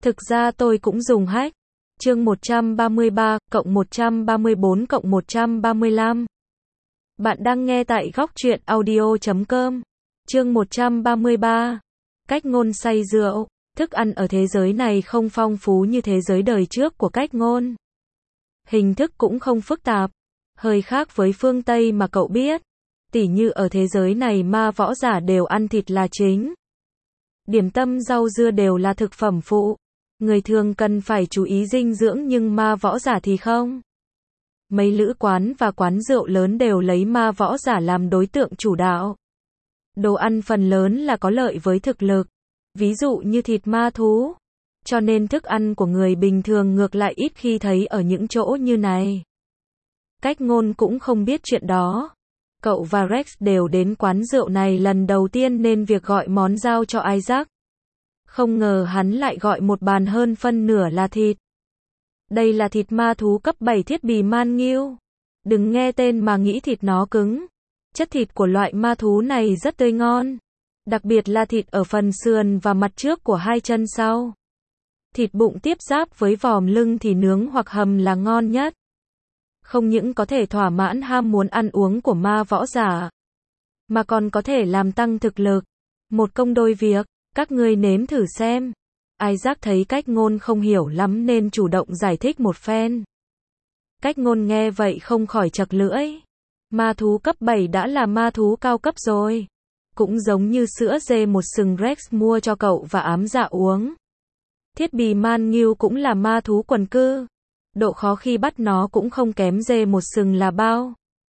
Thực ra tôi cũng dùng hack. Chương 133, cộng 134 cộng 135. Bạn đang nghe tại góc truyện audio.com. Chương 133. Cách ngôn say rượu. Thức ăn ở thế giới này không phong phú như thế giới đời trước của cách ngôn. Hình thức cũng không phức tạp. Hơi khác với phương Tây mà cậu biết. Tỉ như ở thế giới này ma võ giả đều ăn thịt là chính. Điểm tâm rau dưa đều là thực phẩm phụ. Người thường cần phải chú ý dinh dưỡng nhưng ma võ giả thì không. Mấy lữ quán và quán rượu lớn đều lấy ma võ giả làm đối tượng chủ đạo. Đồ ăn phần lớn là có lợi với thực lực. Ví dụ như thịt ma thú. Cho nên thức ăn của người bình thường ngược lại ít khi thấy ở những chỗ như này. Cách ngôn cũng không biết chuyện đó. Cậu và Rex đều đến quán rượu này lần đầu tiên nên việc gọi món giao cho Isaac. Không ngờ hắn lại gọi một bàn hơn phân nửa là thịt. Đây là thịt ma thú cấp 7 thiết bì man nghiêu. Đừng nghe tên mà nghĩ thịt nó cứng. Chất thịt của loại ma thú này rất tươi ngon. Đặc biệt là thịt ở phần sườn và mặt trước của hai chân sau. Thịt bụng tiếp giáp với vòm lưng thì nướng hoặc hầm là ngon nhất. Không những có thể thỏa mãn ham muốn ăn uống của ma võ giả, mà còn có thể làm tăng thực lực. Một công đôi việc, các ngươi nếm thử xem. Isaac thấy cách ngôn không hiểu lắm nên chủ động giải thích một phen. Cách ngôn nghe vậy không khỏi chật lưỡi. Ma thú cấp 7 đã là ma thú cao cấp rồi. Cũng giống như sữa dê một sừng Rex mua cho cậu và ám dạ uống. Thiết bì man nghiêu cũng là ma thú quần cư. Độ khó khi bắt nó cũng không kém dê một sừng là bao.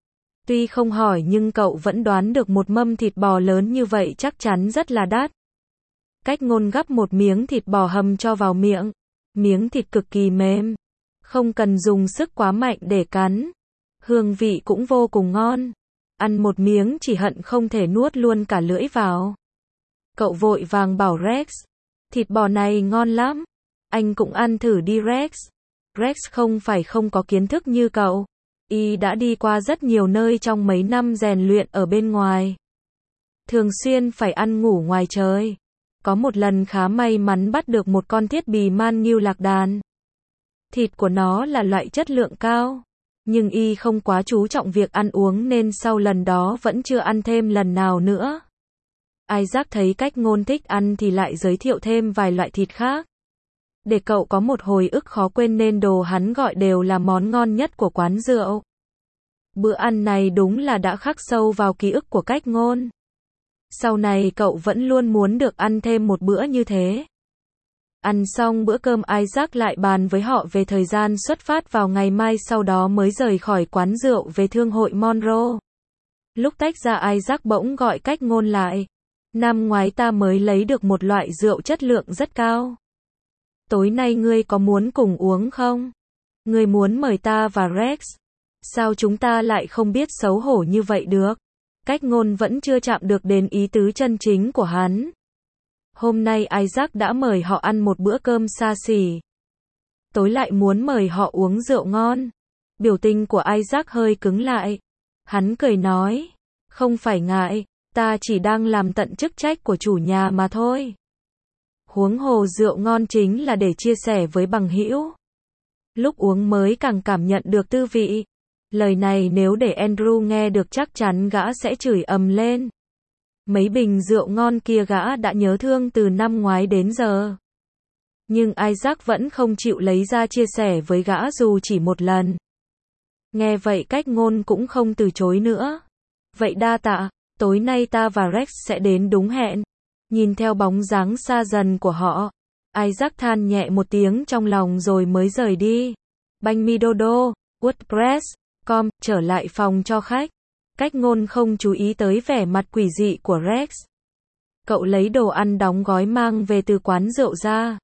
Tuy không hỏi nhưng cậu vẫn đoán được một mâm thịt bò lớn như vậy chắc chắn rất là đắt. Cách ngôn gắp một miếng thịt bò hầm cho vào miệng. Miếng thịt cực kỳ mềm. Không cần dùng sức quá mạnh để cắn. Hương vị cũng vô cùng ngon. Ăn một miếng chỉ hận không thể nuốt luôn cả lưỡi vào. Cậu vội vàng bảo Rex. Thịt bò này ngon lắm. Anh cũng ăn thử đi Rex. Rex không phải không có kiến thức như cậu. Y đã đi qua rất nhiều nơi trong mấy năm rèn luyện ở bên ngoài. Thường xuyên phải ăn ngủ ngoài trời. Có một lần khá may mắn bắt được một con thiết bì man nghiêu lạc đàn. Thịt của nó là loại chất lượng cao. Nhưng Y không quá chú trọng việc ăn uống nên sau lần đó vẫn chưa ăn thêm lần nào nữa. Isaac thấy cách ngôn thích ăn thì lại giới thiệu thêm vài loại thịt khác. Để cậu có một hồi ức khó quên nên đồ hắn gọi đều là món ngon nhất của quán rượu. Bữa ăn này đúng là đã khắc sâu vào ký ức của cách ngôn. Sau này cậu vẫn luôn muốn được ăn thêm một bữa như thế. Ăn xong bữa cơm Isaac lại bàn với họ về thời gian xuất phát vào ngày mai sau đó mới rời khỏi quán rượu về thương hội Monroe. Lúc tách ra Isaac bỗng gọi cách ngôn lại. Năm ngoái ta mới lấy được một loại rượu chất lượng rất cao. Tối nay ngươi có muốn cùng uống không? Ngươi muốn mời ta và Rex. Sao chúng ta lại không biết xấu hổ như vậy được? Cách ngôn vẫn chưa chạm được đến ý tứ chân chính của hắn. Hôm nay Isaac đã mời họ ăn một bữa cơm xa xỉ. Tối lại muốn mời họ uống rượu ngon. Biểu tình của Isaac hơi cứng lại. Hắn cười nói. Không phải ngại, ta chỉ đang làm tận chức trách của chủ nhà mà thôi. Huống hồ rượu ngon chính là để chia sẻ với bằng hữu. Lúc uống mới càng cảm nhận được tư vị. Lời này nếu để Andrew nghe được chắc chắn gã sẽ chửi ầm lên. Mấy bình rượu ngon kia gã đã nhớ thương từ năm ngoái đến giờ. Nhưng Isaac vẫn không chịu lấy ra chia sẻ với gã dù chỉ một lần. Nghe vậy cách ngôn cũng không từ chối nữa. Vậy đa tạ, tối nay ta và Rex sẽ đến đúng hẹn. Nhìn theo bóng dáng xa dần của họ, Isaac than nhẹ một tiếng trong lòng rồi mới rời đi. Banh mi dodo, WordPress.com, trở lại phòng cho khách. Cách ngôn không chú ý tới vẻ mặt quỷ dị của Rex. Cậu lấy đồ ăn đóng gói mang về từ quán rượu ra.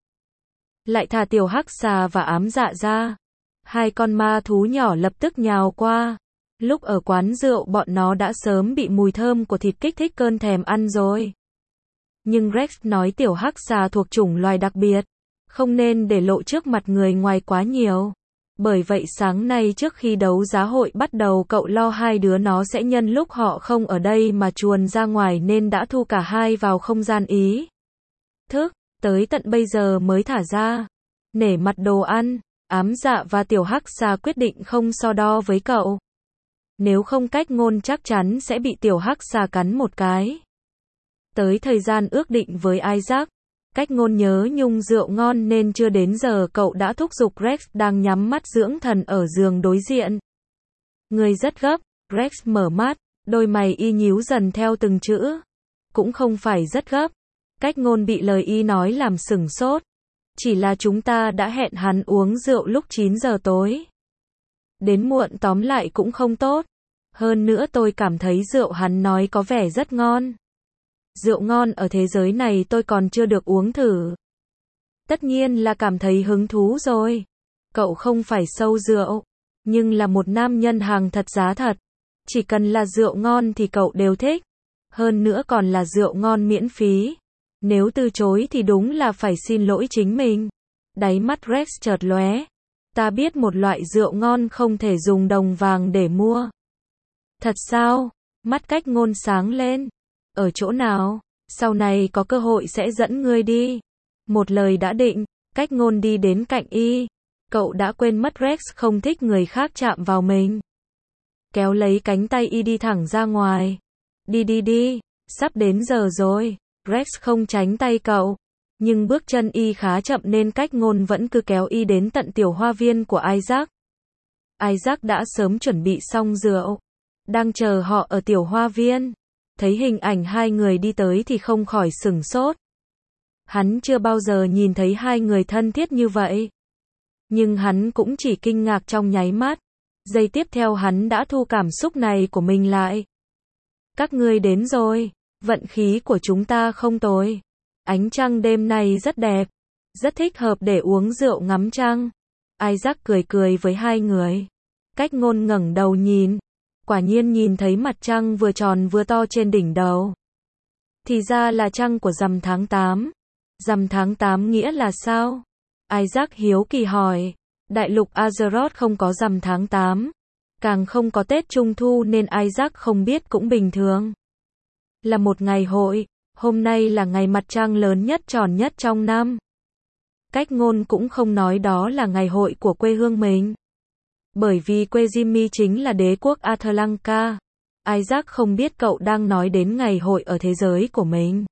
Lại thả tiểu hắc xà và ám dạ ra. Hai con ma thú nhỏ lập tức nhào qua. Lúc ở quán rượu bọn nó đã sớm bị mùi thơm của thịt kích thích cơn thèm ăn rồi. Nhưng Rex nói tiểu hắc xà thuộc chủng loài đặc biệt. Không nên để lộ trước mặt người ngoài quá nhiều. Bởi vậy sáng nay trước khi đấu giá hội bắt đầu cậu lo hai đứa nó sẽ nhân lúc họ không ở đây mà chuồn ra ngoài nên đã thu cả hai vào không gian ý thức. tới tận bây giờ mới thả ra. Nể mặt đồ ăn, Ám Dạ và Tiểu Hắc Xà quyết định không so đo với cậu. Nếu không Cách Ngôn chắc chắn sẽ bị Tiểu Hắc Xà cắn một cái. Tới thời gian ước định với Isaac, Cách Ngôn nhớ nhung rượu ngon nên chưa đến giờ cậu đã thúc giục Rex đang nhắm mắt dưỡng thần ở giường đối diện. Người rất gấp, Rex mở mắt, đôi mày y nhíu dần theo từng chữ. Cũng không phải rất gấp. Cách Ngôn bị lời y nói làm sửng sốt. Chỉ là chúng ta đã hẹn hắn uống rượu lúc 9 giờ tối. Đến muộn tóm lại cũng không tốt. Hơn nữa tôi cảm thấy rượu hắn nói có vẻ rất ngon. Rượu ngon ở thế giới này tôi còn chưa được uống thử. Tất nhiên là cảm thấy hứng thú rồi. Cậu không phải sâu rượu, nhưng là một nam nhân hàng thật giá thật. Chỉ cần là rượu ngon thì cậu đều thích. Hơn nữa còn là rượu ngon miễn phí. Nếu từ chối thì đúng là phải xin lỗi chính mình. Đáy mắt Rex chợt lóe. Ta biết một loại rượu ngon không thể dùng đồng vàng để mua. Thật sao? Mắt Cách Ngôn sáng lên. Ở chỗ nào? Sau này có cơ hội sẽ dẫn ngươi đi. Một lời đã định, Cách Ngôn đi đến cạnh y. Cậu đã quên mất Rex không thích người khác chạm vào mình. Kéo lấy cánh tay y đi thẳng ra ngoài. Đi, sắp đến giờ rồi. Rex không tránh tay cậu. Nhưng bước chân y khá chậm nên Cách Ngôn vẫn cứ kéo y đến tận tiểu hoa viên của Isaac. Isaac đã sớm chuẩn bị xong rượu. Đang chờ họ ở tiểu hoa viên. Thấy hình ảnh hai người đi tới thì không khỏi sửng sốt. Hắn chưa bao giờ nhìn thấy hai người thân thiết như vậy. Nhưng hắn cũng chỉ kinh ngạc trong nháy mắt. Giây tiếp theo hắn đã thu cảm xúc này của mình lại. Các ngươi đến rồi. Vận khí của chúng ta không tồi. Ánh trăng đêm nay rất đẹp. Rất thích hợp để uống rượu ngắm trăng. Isaac cười với hai người. Cách Ngôn ngẩng đầu nhìn. Quả nhiên nhìn thấy mặt trăng vừa tròn vừa to trên đỉnh đầu. Thì ra là trăng của rằm tháng 8. Rằm tháng 8 nghĩa là sao? Isaac hiếu kỳ hỏi. Đại lục Azeroth không có rằm tháng 8. Càng không có Tết Trung Thu nên Isaac không biết cũng bình thường. Là một ngày hội. Hôm nay là ngày mặt trăng lớn nhất tròn nhất trong năm. Cách Ngôn cũng không nói đó là ngày hội của quê hương mình. Bởi vì quê Jimmy chính là đế quốc Athlanka. Isaac không biết cậu đang nói đến ngày hội ở thế giới của mình.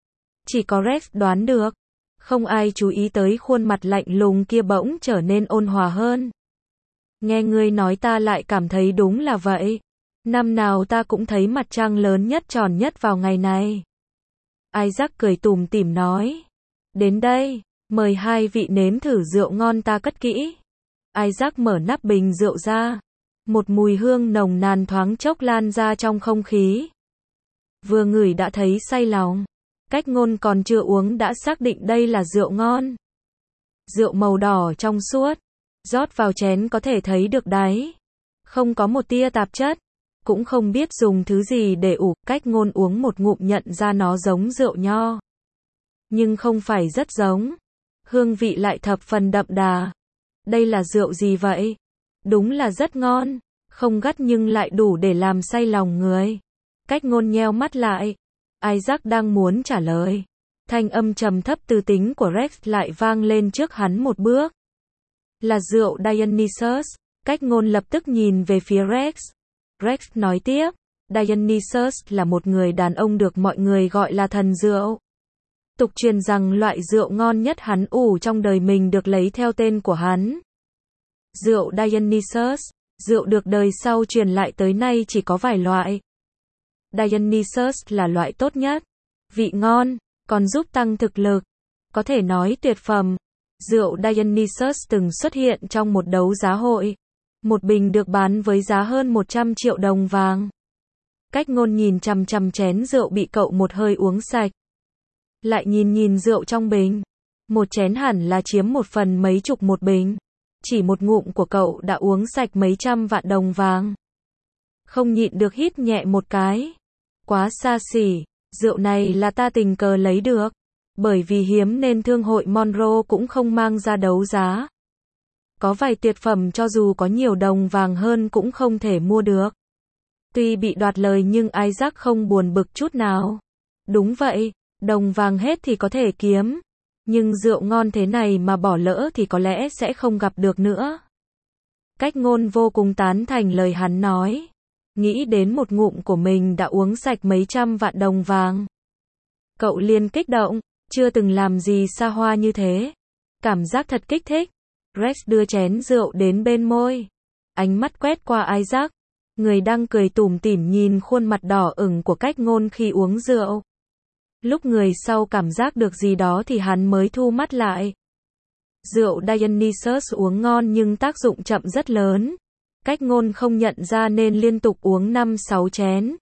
Chỉ có Rex đoán được. Không ai chú ý tới khuôn mặt lạnh lùng kia bỗng trở nên ôn hòa hơn. Nghe ngươi nói ta lại cảm thấy đúng là vậy. Năm nào ta cũng thấy mặt trăng lớn nhất tròn nhất vào ngày này. Isaac cười tủm tỉm nói. Đến đây, mời hai vị nếm thử rượu ngon ta cất kỹ. Isaac mở nắp bình rượu ra. Một mùi hương nồng nàn thoáng chốc lan ra trong không khí. Vừa ngửi đã thấy say lòng. Cách Ngôn còn chưa uống đã xác định đây là rượu ngon. Rượu màu đỏ trong suốt. Rót vào chén có thể thấy được đáy. Không có một tia tạp chất. Cũng không biết dùng thứ gì để ủ. Cách Ngôn uống một ngụm nhận ra nó giống rượu nho. Nhưng không phải rất giống. Hương vị lại thập phần đậm đà. Đây là rượu gì vậy? Đúng là rất ngon. Không gắt nhưng lại đủ để làm say lòng người. Cách Ngôn nheo mắt lại. Isaac đang muốn trả lời. Thanh âm trầm thấp từ tính của Rex lại vang lên trước hắn một bước. Là rượu Dionysus. Cách Ngôn lập tức nhìn về phía Rex. Rex nói tiếp. Dionysus là một người đàn ông được mọi người gọi là thần rượu. Tục truyền rằng loại rượu ngon nhất hắn ủ trong đời mình được lấy theo tên của hắn. Rượu Dionysus, rượu được đời sau truyền lại tới nay chỉ có vài loại. Dionysus là loại tốt nhất, vị ngon, còn giúp tăng thực lực, có thể nói tuyệt phẩm. Rượu Dionysus từng xuất hiện trong một đấu giá hội. Một bình được bán với giá hơn 100 triệu đồng vàng. Cách Ngôn nhìn chằm chằm chén rượu bị cậu một hơi uống sạch. Lại nhìn rượu trong bình. Một chén hẳn là chiếm một phần mấy chục một bình. Chỉ một ngụm của cậu đã uống sạch mấy trăm vạn đồng vàng. Không nhịn được hít nhẹ một cái. Quá xa xỉ, rượu này là ta tình cờ lấy được. Bởi vì hiếm nên thương hội Monroe cũng không mang ra đấu giá. Có vài tuyệt phẩm cho dù có nhiều đồng vàng hơn cũng không thể mua được. Tuy bị đoạt lời nhưng Isaac không buồn bực chút nào. Đúng vậy, đồng vàng hết thì có thể kiếm. Nhưng rượu ngon thế này mà bỏ lỡ thì có lẽ sẽ không gặp được nữa. Cách Ngôn vô cùng tán thành lời hắn nói. Nghĩ đến một ngụm của mình đã uống sạch mấy trăm vạn đồng vàng. Cậu liền kích động, chưa từng làm gì xa hoa như thế. Cảm giác thật kích thích. Rex đưa chén rượu đến bên môi. Ánh mắt quét qua Isaac. Người đang cười tủm tỉm nhìn khuôn mặt đỏ ửng của Cách Ngôn khi uống rượu. Lúc người sau cảm giác được gì đó thì hắn mới thu mắt lại. Rượu Dionysus uống ngon nhưng tác dụng chậm rất lớn. Cách Ngôn không nhận ra nên liên tục uống 5-6 chén.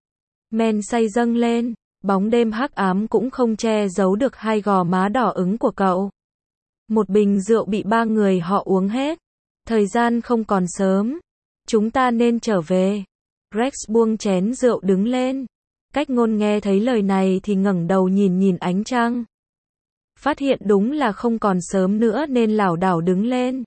Men say dâng lên, bóng đêm hắc ám cũng không che giấu được hai gò má đỏ ửng của cậu. Một bình rượu bị ba người họ uống hết. Thời gian không còn sớm. Chúng ta nên trở về. Rex buông chén rượu đứng lên. Cách Ngôn nghe thấy lời này thì ngẩng đầu nhìn ánh trăng. Phát hiện đúng là không còn sớm nữa nên lảo đảo đứng lên.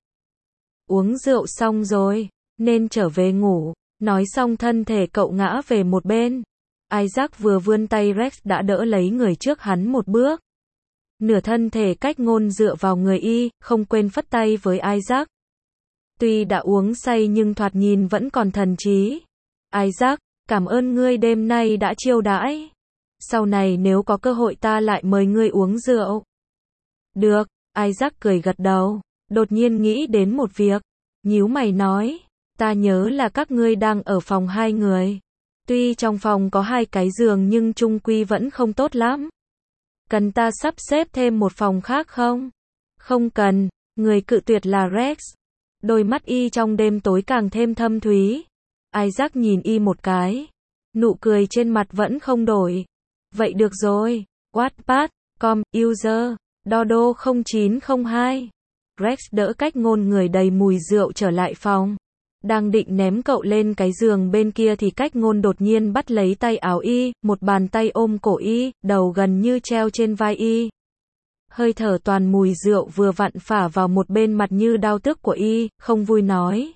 Uống rượu xong rồi, nên trở về ngủ. Nói xong thân thể cậu ngã về một bên. Isaac vừa vươn tay Rex đã đỡ lấy người trước hắn một bước. Nửa thân thể Cách Ngôn dựa vào người y, không quên phất tay với Isaac. Tuy đã uống say nhưng thoạt nhìn vẫn còn thần trí. Isaac, cảm ơn ngươi đêm nay đã chiêu đãi. Sau này nếu có cơ hội ta lại mời ngươi uống rượu. Được, Isaac cười gật đầu. Đột nhiên nghĩ đến một việc. Nhíu mày nói, ta nhớ là các ngươi đang ở phòng 2 người. Tuy trong phòng có 2 cái giường nhưng chung quy vẫn không tốt lắm. Cần ta sắp xếp thêm một phòng khác không? Không cần, người cự tuyệt là Rex. Đôi mắt y trong đêm tối càng thêm thâm thúy. Isaac nhìn y một cái. Nụ cười trên mặt vẫn không đổi. Vậy được rồi. Wattpad, com, user, Dodo 0902. Rex đỡ Cách Ngôn người đầy mùi rượu trở lại phòng. Đang định ném cậu lên cái giường bên kia thì Cách Ngôn đột nhiên bắt lấy tay áo y, một bàn tay ôm cổ y, đầu gần như treo trên vai y. Hơi thở toàn mùi rượu vừa vặn phả vào một bên mặt như đau tức của y, không vui nói.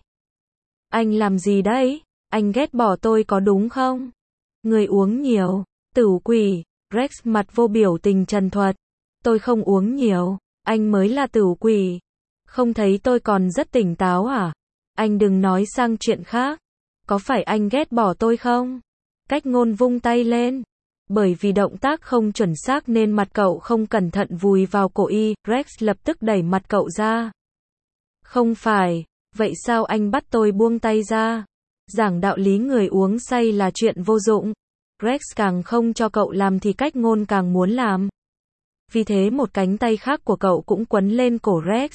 Anh làm gì đấy? Anh ghét bỏ tôi có đúng không? Người uống nhiều. Tửu quỷ. Rex mặt vô biểu tình trần thuật. Tôi không uống nhiều. Anh mới là tửu quỷ. Không thấy tôi còn rất tỉnh táo à? Anh đừng nói sang chuyện khác. Có phải anh ghét bỏ tôi không? Cách Ngôn vung tay lên. Bởi vì động tác không chuẩn xác nên mặt cậu không cẩn thận vùi vào cổ y, Rex lập tức đẩy mặt cậu ra. Không phải, vậy sao anh bắt tôi buông tay ra? Giảng đạo lý người uống say là chuyện vô dụng. Rex càng không cho cậu làm thì Cách Ngôn càng muốn làm. Vì thế một cánh tay khác của cậu cũng quấn lên cổ Rex.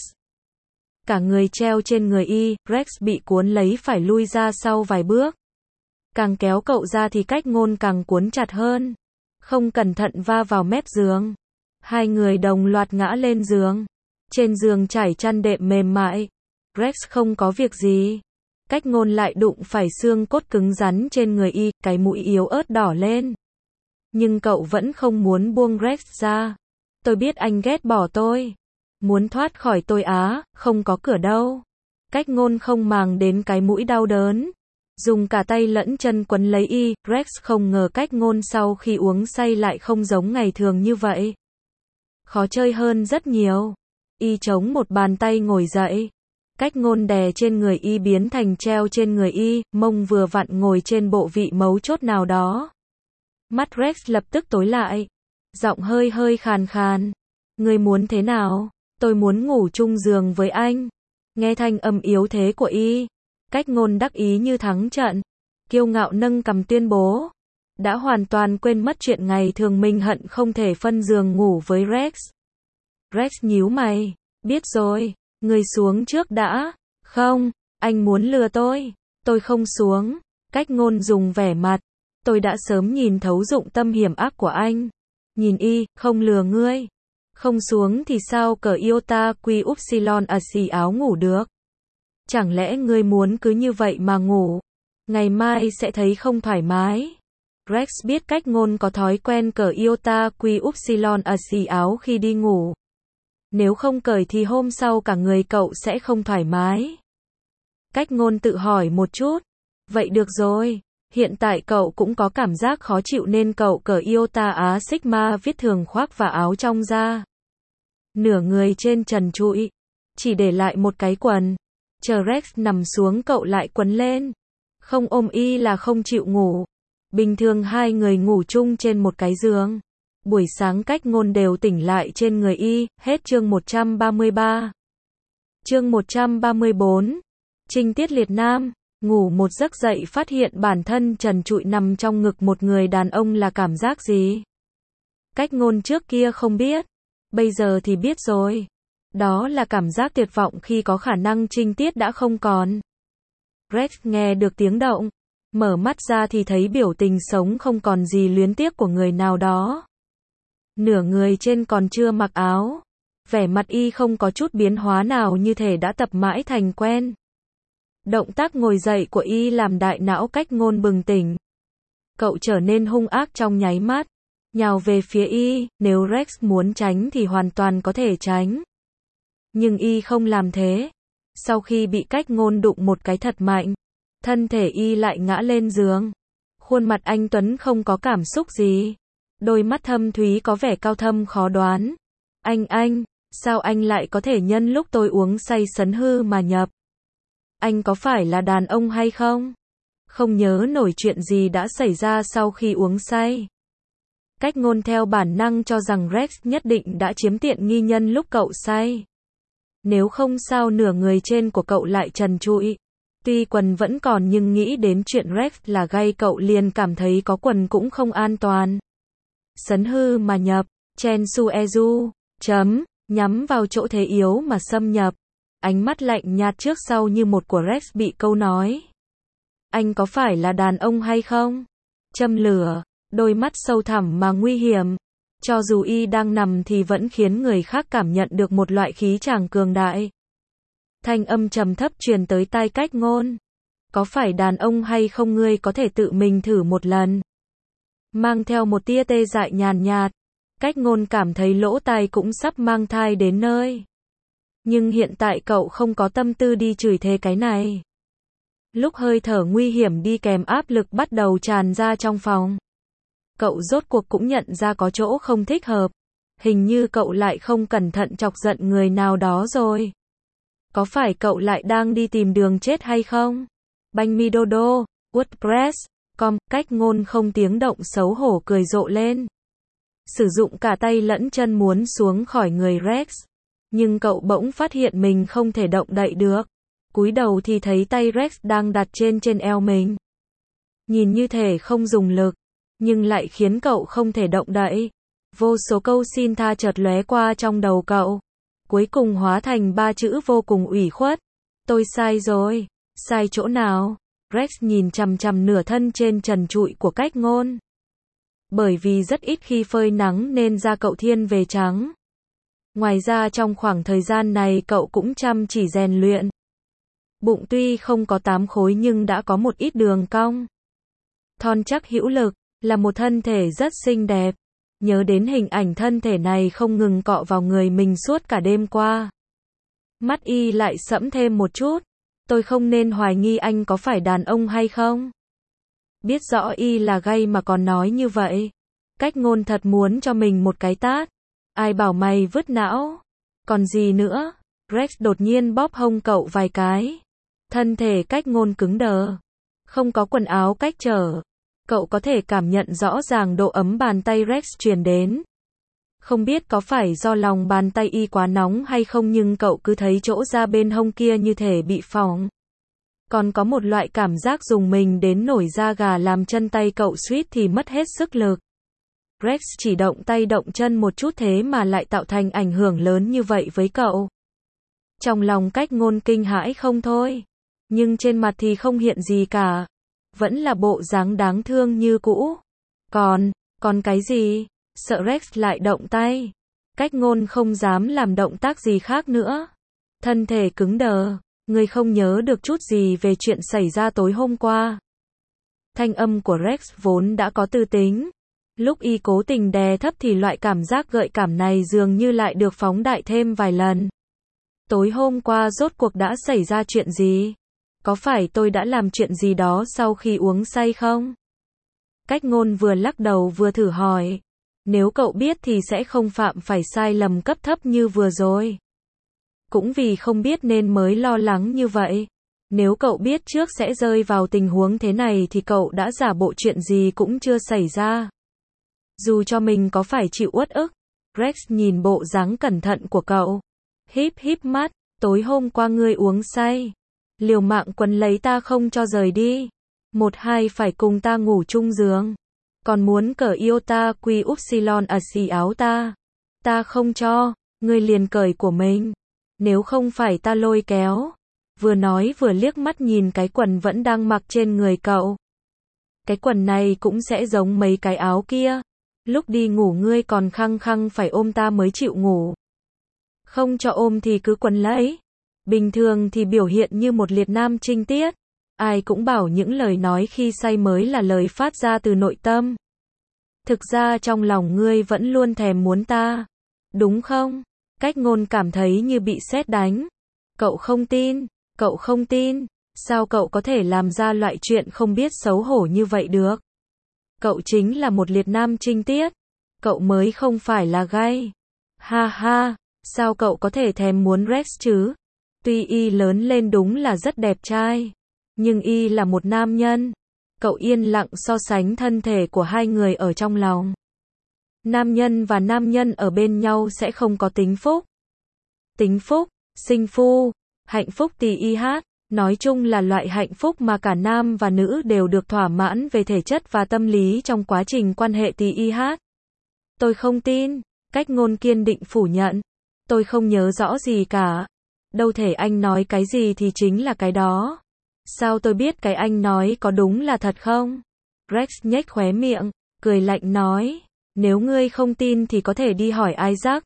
Cả người treo trên người y, Rex bị cuốn lấy phải lui ra sau vài bước. Càng kéo cậu ra thì Cách Ngôn càng cuốn chặt hơn. Không cẩn thận va vào mép giường. Hai người đồng loạt ngã lên giường. Trên giường trải chăn đệm mềm mại. Rex không có việc gì. Cách Ngôn lại đụng phải xương cốt cứng rắn trên người y, cái mũi yếu ớt đỏ lên. Nhưng cậu vẫn không muốn buông Rex ra. Tôi biết anh ghét bỏ tôi. Muốn thoát khỏi tôi á, không có cửa đâu. Cách Ngôn không màng đến cái mũi đau đớn. Dùng cả tay lẫn chân quấn lấy y, Rex không ngờ Cách Ngôn sau khi uống say lại không giống ngày thường như vậy. Khó chơi hơn rất nhiều. Y chống một bàn tay ngồi dậy. Cách Ngôn đè trên người y biến thành treo trên người y, mông vừa vặn ngồi trên bộ vị mấu chốt nào đó. Mắt Rex lập tức tối lại. Giọng hơi hơi khàn khàn. Ngươi muốn thế nào? Tôi muốn ngủ chung giường với anh. Nghe thanh âm yếu thế của y. Cách Ngôn đắc ý như thắng trận. Kiêu ngạo nâng cằm tuyên bố. Đã hoàn toàn quên mất chuyện ngày thường mình hận không thể phân giường ngủ với Rex. Rex nhíu mày. Biết rồi. Người xuống trước đã. Không, anh muốn lừa tôi. Tôi không xuống. Cách Ngôn dùng vẻ mặt. Tôi đã sớm nhìn thấu dụng tâm hiểm ác của anh. Nhìn y, không lừa ngươi. Không xuống thì sao cờ iota quy upsilon a xì áo ngủ được. Chẳng lẽ ngươi muốn cứ như vậy mà ngủ? Ngày mai sẽ thấy không thoải mái. Rex biết Cách Ngôn có thói quen cờ iota quy upsilon a xì áo khi đi ngủ. Nếu không cởi thì hôm sau cả người cậu sẽ không thoải mái. Cách Ngôn tự hỏi một chút. Vậy được rồi. Hiện tại cậu cũng có cảm giác khó chịu nên cậu cởi iota á sigma viết thường khoác và áo trong ra. nửa người trên trần trụi, chỉ để lại một cái quần. Chờ Rex nằm xuống cậu lại quấn lên. Không ôm y là không chịu ngủ. Bình thường hai người ngủ chung trên một cái giường. Buổi sáng Cách Ngôn đều tỉnh lại trên người y. Hết chương 133. Chương 134. Trinh tiết liệt nam. Ngủ một giấc dậy phát hiện bản thân trần trụi nằm trong ngực một người đàn ông là cảm giác gì? Cách Ngôn trước kia không biết. Bây giờ thì biết rồi. Đó là cảm giác tuyệt vọng khi có khả năng trinh tiết đã không còn. Rex nghe được tiếng động. Mở mắt ra thì thấy biểu tình sống không còn gì luyến tiếc của người nào đó. Nửa người trên còn chưa mặc áo. Vẻ mặt y không có chút biến hóa nào như thể đã tập mãi thành quen. Động tác ngồi dậy của y làm đại não Cách Ngôn bừng tỉnh. Cậu trở nên hung ác trong nháy mắt. Nhào về phía y, nếu Rex muốn tránh thì hoàn toàn có thể tránh. Nhưng y không làm thế. Sau khi bị Cách Ngôn đụng một cái thật mạnh, thân thể y lại ngã lên giường. Khuôn mặt anh tuấn không có cảm xúc gì. Đôi mắt thâm thúy có vẻ cao thâm khó đoán. Anh, sao anh lại có thể nhân lúc tôi uống say sấn hư mà nhập? Anh có phải là đàn ông hay không? Không nhớ nổi chuyện gì đã xảy ra sau khi uống say. Cách Ngôn theo bản năng cho rằng Rex nhất định đã chiếm tiện nghi nhân lúc cậu say. Nếu không sao nửa người trên của cậu lại trần trụi. Tuy quần vẫn còn nhưng nghĩ đến chuyện Rex là gay cậu liền cảm thấy có quần cũng không an toàn. Sấn hư mà nhập, chen su eju, nhắm vào chỗ thế yếu mà xâm nhập. Ánh mắt lạnh nhạt trước sau như một của Rex bị câu nói. Anh có phải là đàn ông hay không? Châm lửa, đôi mắt sâu thẳm mà nguy hiểm. Cho dù y đang nằm thì vẫn khiến người khác cảm nhận được một loại khí chàng cường đại. Thanh âm trầm thấp truyền tới tai Cách Ngôn. Có phải đàn ông hay không ngươi có thể tự mình thử một lần. Mang theo một tia tê dại nhàn nhạt. Cách Ngôn cảm thấy lỗ tai cũng sắp mang thai đến nơi. Nhưng hiện tại cậu không có tâm tư đi chửi thề cái này. Lúc hơi thở nguy hiểm đi kèm áp lực bắt đầu tràn ra trong phòng. Cậu rốt cuộc cũng nhận ra có chỗ không thích hợp. Hình như cậu lại không cẩn thận chọc giận người nào đó rồi. Có phải cậu lại đang đi tìm đường chết hay không? Banh mi đô đô, WordPress.com, Cách Ngôn không tiếng động xấu hổ cười rộ lên. Sử dụng cả tay lẫn chân muốn xuống khỏi người Rex. Nhưng cậu bỗng phát hiện mình không thể động đậy được. Cúi đầu thì thấy tay Rex đang đặt trên eo mình. Nhìn như thể không dùng lực, nhưng lại khiến cậu không thể động đậy. Vô số câu xin tha chợt lóe qua trong đầu cậu. Cuối cùng hóa thành 3 chữ vô cùng ủy khuất. Tôi sai rồi. Sai chỗ nào? Rex nhìn chằm chằm nửa thân trên trần trụi của Cách Ngôn. Bởi vì rất ít khi phơi nắng nên da cậu thiên về trắng. Ngoài ra trong khoảng thời gian này cậu cũng chăm chỉ rèn luyện. Bụng tuy không có 8 khối nhưng đã có một ít đường cong. Thon chắc hữu lực, là một thân thể rất xinh đẹp. Nhớ đến hình ảnh thân thể này không ngừng cọ vào người mình suốt cả đêm qua. Mắt y lại sẫm thêm một chút. Tôi không nên hoài nghi anh có phải đàn ông hay không? Biết rõ y là gay mà còn nói như vậy. Cách Ngôn thật muốn cho mình một cái tát. Ai bảo mày vứt não? Còn gì nữa? Rex đột nhiên bóp hông cậu vài cái. Thân thể Cách Ngôn cứng đờ. Không có quần áo cách trở. Cậu có thể cảm nhận rõ ràng độ ấm bàn tay Rex truyền đến. Không biết có phải do lòng bàn tay y quá nóng hay không nhưng cậu cứ thấy chỗ da bên hông kia như thể bị phỏng. Còn có một loại cảm giác rùng mình đến nổi da gà làm chân tay cậu suýt thì mất hết sức lực. Rex chỉ động tay động chân một chút thế mà lại tạo thành ảnh hưởng lớn như vậy với cậu. Trong lòng Cách Ngôn kinh hãi không thôi. Nhưng trên mặt thì không hiện gì cả. Vẫn là bộ dáng đáng thương như cũ. Còn cái gì? Sợ Rex lại động tay. Cách Ngôn không dám làm động tác gì khác nữa. Thân thể cứng đờ. Người không nhớ được chút gì về chuyện xảy ra tối hôm qua. Thanh âm của Rex vốn đã có tư tính. Lúc y cố tình đè thấp thì loại cảm giác gợi cảm này dường như lại được phóng đại thêm vài lần. Tối hôm qua rốt cuộc đã xảy ra chuyện gì? Có phải tôi đã làm chuyện gì đó sau khi uống say không? Cách Ngôn vừa lắc đầu vừa thử hỏi. Nếu cậu biết thì sẽ không phạm phải sai lầm cấp thấp như vừa rồi. Cũng vì không biết nên mới lo lắng như vậy. Nếu cậu biết trước sẽ rơi vào tình huống thế này thì cậu đã giả bộ chuyện gì cũng chưa xảy ra. Dù cho mình có phải chịu uất ức. Rex nhìn bộ dáng cẩn thận của cậu. Híp híp mắt, tối hôm qua ngươi uống say. Liều mạng quấn lấy ta không cho rời đi. 1-2 phải cùng ta ngủ chung giường. Còn muốn cởi iota quy upsilon ở xì áo ta. Ta không cho, ngươi liền cởi của mình. Nếu không phải ta lôi kéo. Vừa nói vừa liếc mắt nhìn cái quần vẫn đang mặc trên người cậu. Cái quần này cũng sẽ giống mấy cái áo kia. Lúc đi ngủ ngươi còn khăng khăng phải ôm ta mới chịu ngủ. Không cho ôm thì cứ quấn lấy. Bình thường thì biểu hiện như một liệt nam trinh tiết. Ai cũng bảo những lời nói khi say mới là lời phát ra từ nội tâm. Thực ra trong lòng ngươi vẫn luôn thèm muốn ta. Đúng không? Cách ngôn cảm thấy như bị sét đánh. Cậu không tin. Cậu không tin. Sao cậu có thể làm ra loại chuyện không biết xấu hổ như vậy được? Cậu chính là một liệt nam trinh tiết. Cậu mới không phải là gay. Ha ha, sao cậu có thể thèm muốn Rex chứ? Tuy y lớn lên đúng là rất đẹp trai. Nhưng y là một nam nhân. Cậu yên lặng so sánh thân thể của hai người ở trong lòng. Nam nhân và nam nhân ở bên nhau sẽ không có tính phúc. Tính phúc, sinh phu, hạnh phúc TIH, nói chung là loại hạnh phúc mà cả nam và nữ đều được thỏa mãn về thể chất và tâm lý trong quá trình quan hệ TIH. Tôi không tin, cách ngôn kiên định phủ nhận. Tôi không nhớ rõ gì cả. Đâu thể anh nói cái gì thì chính là cái đó. Sao tôi biết cái anh nói có đúng là thật không? Rex nhếch khóe miệng, cười lạnh nói. Nếu ngươi không tin thì có thể đi hỏi Isaac.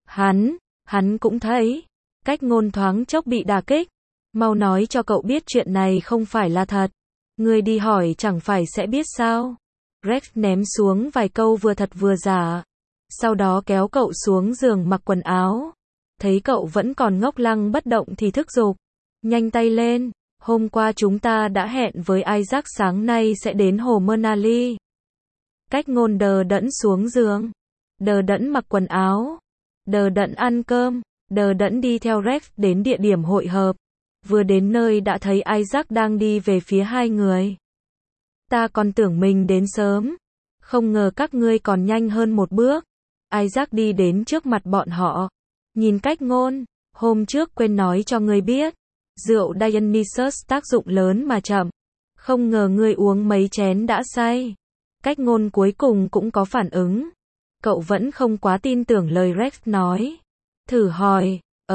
Hắn cũng thấy. Cách ngôn thoáng chốc bị đả kích. Mau nói cho cậu biết chuyện này không phải là thật. Ngươi đi hỏi chẳng phải sẽ biết sao? Rex ném xuống vài câu vừa thật vừa giả. Sau đó kéo cậu xuống giường mặc quần áo. Thấy cậu vẫn còn ngốc lăng bất động thì thúc giục. Nhanh tay lên. Hôm qua chúng ta đã hẹn với Isaac sáng nay sẽ đến hồ Manali. Cách ngôn đờ đẫn xuống giường. Đờ đẫn mặc quần áo. Đờ đẫn ăn cơm. Đờ đẫn đi theo Rex đến địa điểm hội hợp. Vừa đến nơi đã thấy Isaac đang đi về phía hai người. Ta còn tưởng mình đến sớm. Không ngờ các ngươi còn nhanh hơn một bước. Isaac đi đến trước mặt bọn họ. Nhìn cách ngôn. Hôm trước quên nói cho ngươi biết. Rượu Dionysus tác dụng lớn mà chậm. Không ngờ ngươi uống mấy chén đã say. Cách ngôn cuối cùng cũng có phản ứng. Cậu vẫn không quá tin tưởng lời Rex nói. Thử hỏi,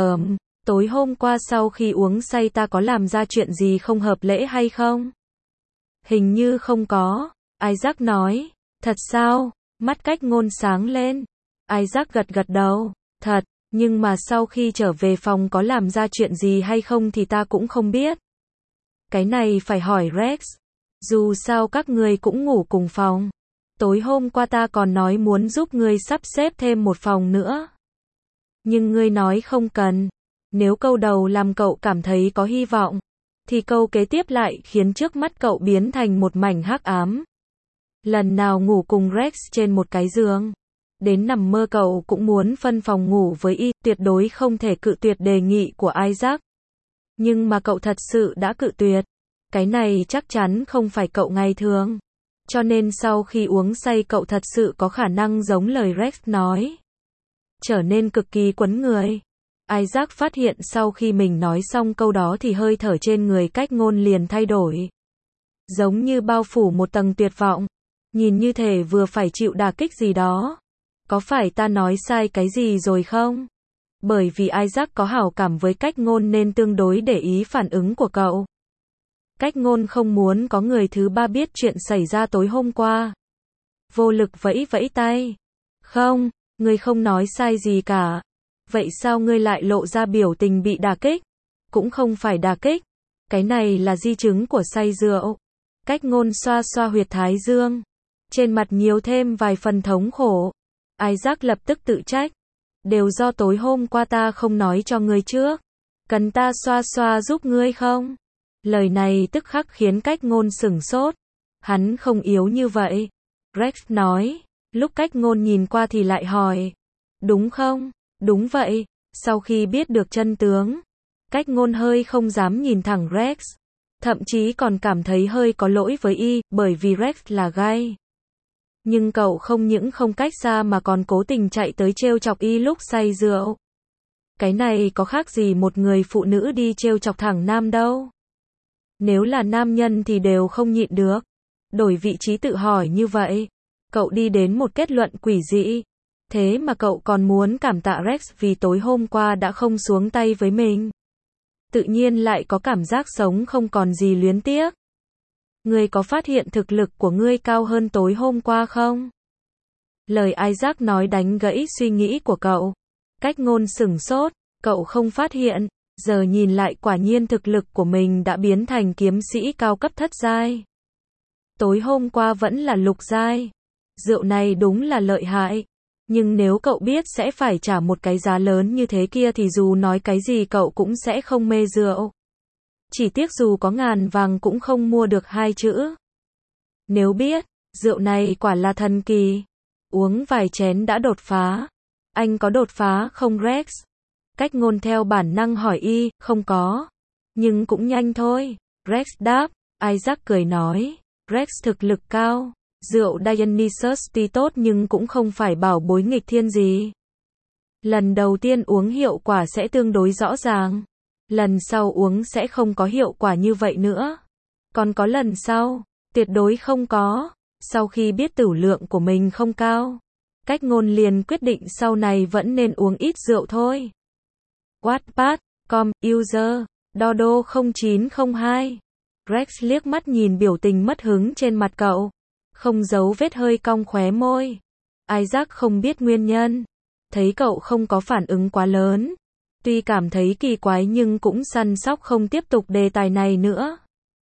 tối hôm qua sau khi uống say ta có làm ra chuyện gì không hợp lễ hay không? Hình như không có. Isaac nói. Thật sao? Mắt cách ngôn sáng lên. Isaac gật gật đầu. Thật, nhưng mà sau khi trở về phòng có làm ra chuyện gì hay không thì ta cũng không biết. Cái này phải hỏi Rex. Dù sao các ngươi cũng ngủ cùng phòng. Tối hôm qua ta còn nói muốn giúp ngươi sắp xếp thêm một phòng nữa. Nhưng ngươi nói không cần. Nếu câu đầu làm cậu cảm thấy có hy vọng, thì câu kế tiếp lại khiến trước mắt cậu biến thành một mảnh hắc ám. Lần nào ngủ cùng Rex trên một cái giường, đến nằm mơ cậu cũng muốn phân phòng ngủ với y, tuyệt đối không thể cự tuyệt đề nghị của Isaac. Nhưng mà cậu thật sự đã cự tuyệt. Cái này chắc chắn không phải cậu ngày thường. Cho nên sau khi uống say cậu thật sự có khả năng giống lời Rex nói. Trở nên cực kỳ quấn người. Isaac phát hiện sau khi mình nói xong câu đó thì hơi thở trên người cách ngôn liền thay đổi. Giống như bao phủ một tầng tuyệt vọng. Nhìn như thể vừa phải chịu đả kích gì đó. Có phải ta nói sai cái gì rồi không? Bởi vì Isaac có hảo cảm với cách ngôn nên tương đối để ý phản ứng của cậu. Cách ngôn không muốn có người thứ ba biết chuyện xảy ra tối hôm qua. Vô lực vẫy vẫy tay. Không, ngươi không nói sai gì cả. Vậy sao ngươi lại lộ ra biểu tình bị đả kích? Cũng không phải đả kích. Cái này là di chứng của say rượu. Cách ngôn xoa xoa huyệt thái dương. Trên mặt nhiều thêm vài phần thống khổ. Isaac lập tức tự trách. Đều do tối hôm qua ta không nói cho ngươi trước. Cần ta xoa xoa giúp ngươi không? Lời này tức khắc khiến cách ngôn sửng sốt. Hắn không yếu như vậy. Rex nói. Lúc Cách Ngôn nhìn qua thì lại hỏi. Đúng không? Đúng vậy. Sau khi biết được chân tướng, Cách Ngôn hơi không dám nhìn thẳng Rex. Thậm chí còn cảm thấy hơi có lỗi với y, bởi vì Rex là gay. Nhưng cậu không những không cách xa mà còn cố tình chạy tới trêu chọc y lúc say rượu. Cái này có khác gì một người phụ nữ đi trêu chọc thẳng nam đâu. Nếu là nam nhân thì đều không nhịn được. Đổi vị trí tự hỏi như vậy, cậu đi đến một kết luận quỷ dị. Thế mà cậu còn muốn cảm tạ Rex vì tối hôm qua đã không xuống tay với mình. Tự nhiên lại có cảm giác sống không còn gì luyến tiếc. Ngươi có phát hiện thực lực của ngươi cao hơn tối hôm qua không? Lời Isaac nói đánh gãy suy nghĩ của cậu. Cách Ngôn sửng sốt, cậu không phát hiện, giờ nhìn lại quả nhiên thực lực của mình đã biến thành kiếm sĩ cao cấp thất giai. Tối hôm qua vẫn là lục giai. Rượu này đúng là lợi hại. Nhưng nếu cậu biết sẽ phải trả một cái giá lớn như thế kia thì dù nói cái gì cậu cũng sẽ không mê rượu. Chỉ tiếc dù có ngàn vàng cũng không mua được hai chữ. Nếu biết, rượu này quả là thần kỳ. Uống vài chén đã đột phá. Anh có đột phá không Rex? Cách Ngôn theo bản năng hỏi y, không có. Nhưng cũng nhanh thôi. Rex đáp. Isaac cười nói. Rex thực lực cao. Rượu Dionysus tuy tốt nhưng cũng không phải bảo bối nghịch thiên gì. Lần đầu tiên uống hiệu quả sẽ tương đối rõ ràng. Lần sau uống sẽ không có hiệu quả như vậy nữa. Còn có lần sau, tuyệt đối không có. Sau khi biết tửu lượng của mình không cao, Cách Ngôn liền quyết định sau này vẫn nên uống ít rượu thôi. Wattpad.com, user, Dodo0902. Rex liếc mắt nhìn biểu tình mất hứng trên mặt cậu. Không giấu vết hơi cong khóe môi. Isaac không biết nguyên nhân. Thấy cậu không có phản ứng quá lớn. Tuy cảm thấy kỳ quái nhưng cũng săn sóc không tiếp tục đề tài này nữa.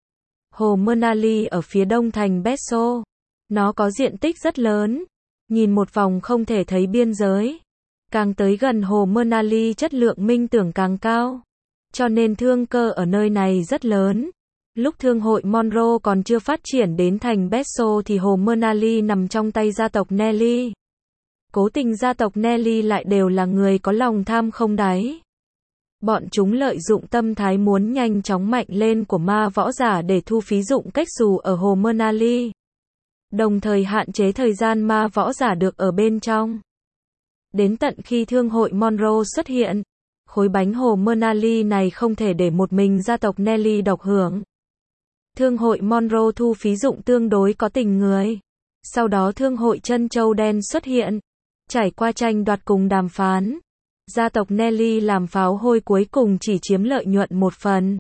Hồ Manali ở phía đông thành Besso. Nó có diện tích rất lớn. Nhìn một vòng không thể thấy biên giới. Càng tới gần hồ Manali chất lượng minh tưởng càng cao. Cho nên thương cơ ở nơi này rất lớn. Lúc thương hội Monroe còn chưa phát triển đến thành Besso thì hồ Manali nằm trong tay gia tộc Nelly. Cố tình gia tộc Nelly lại đều là người có lòng tham không đáy. Bọn chúng lợi dụng tâm thái muốn nhanh chóng mạnh lên của ma võ giả để thu phí dụng cách xù ở hồ Manali. Đồng thời hạn chế thời gian ma võ giả được ở bên trong. Đến tận khi thương hội Monroe xuất hiện, khối bánh hồ Manali này không thể để một mình gia tộc Nelly độc hưởng. Thương hội Monroe thu phí dụng tương đối có tình người. Sau đó thương hội Trân Châu Đen xuất hiện. Trải qua tranh đoạt cùng đàm phán, gia tộc Nelly làm pháo hôi cuối cùng chỉ chiếm lợi nhuận 1 phần.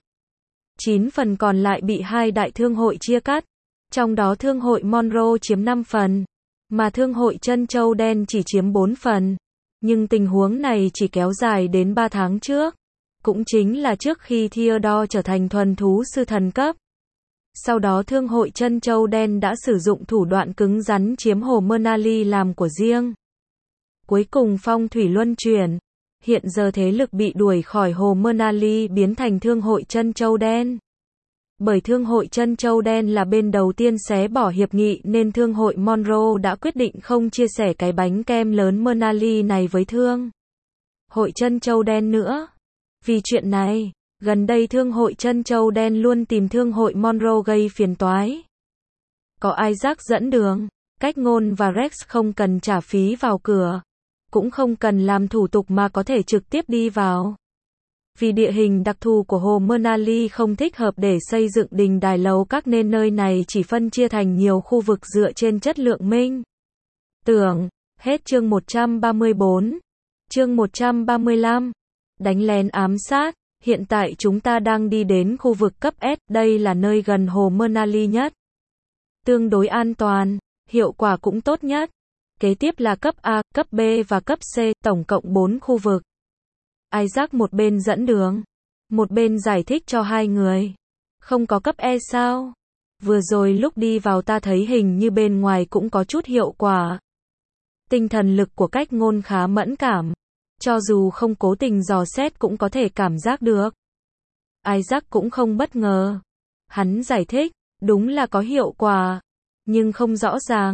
9 phần còn lại bị hai đại thương hội chia cắt. Trong đó thương hội Monroe chiếm 5 phần, mà thương hội Trân Châu Đen chỉ chiếm 4 phần. Nhưng tình huống này chỉ kéo dài đến 3 tháng trước. Cũng chính là trước khi Theodore trở thành thuần thú sư thần cấp. Sau đó thương hội Trân Châu Đen đã sử dụng thủ đoạn cứng rắn chiếm hồ Manali làm của riêng. Cuối cùng phong thủy luân chuyển. Hiện giờ thế lực bị đuổi khỏi hồ Manali biến thành thương hội Trân Châu Đen. Bởi thương hội Trân Châu Đen là bên đầu tiên xé bỏ hiệp nghị nên thương hội Monroe đã quyết định không chia sẻ cái bánh kem lớn Manali này với thương hội Trân Châu Đen nữa. Vì chuyện này, gần đây thương hội Trân Châu Đen luôn tìm thương hội Monroe gây phiền toái. Có Isaac dẫn đường, Cách Ngôn và Rex không cần trả phí vào cửa. Cũng không cần làm thủ tục mà có thể trực tiếp đi vào. Vì địa hình đặc thù của hồ Manali không thích hợp để xây dựng đình đài lầu các nên nơi này chỉ phân chia thành nhiều khu vực dựa trên chất lượng minh tưởng. Hết chương 134. Chương 135. Đánh lén ám sát. Hiện tại chúng ta đang đi đến khu vực cấp S, đây là nơi gần hồ Manali nhất. Tương đối an toàn, hiệu quả cũng tốt nhất. Kế tiếp là cấp A, cấp B và cấp C, tổng cộng 4 khu vực. Isaac một bên dẫn đường, một bên giải thích cho hai người. Không có cấp E sao? Vừa rồi lúc đi vào ta thấy hình như bên ngoài cũng có chút hiệu quả. Tinh thần lực của Cách Ngôn khá mẫn cảm. Cho dù không cố tình dò xét cũng có thể cảm giác được. Isaac cũng không bất ngờ. Hắn giải thích, đúng là có hiệu quả, nhưng không rõ ràng,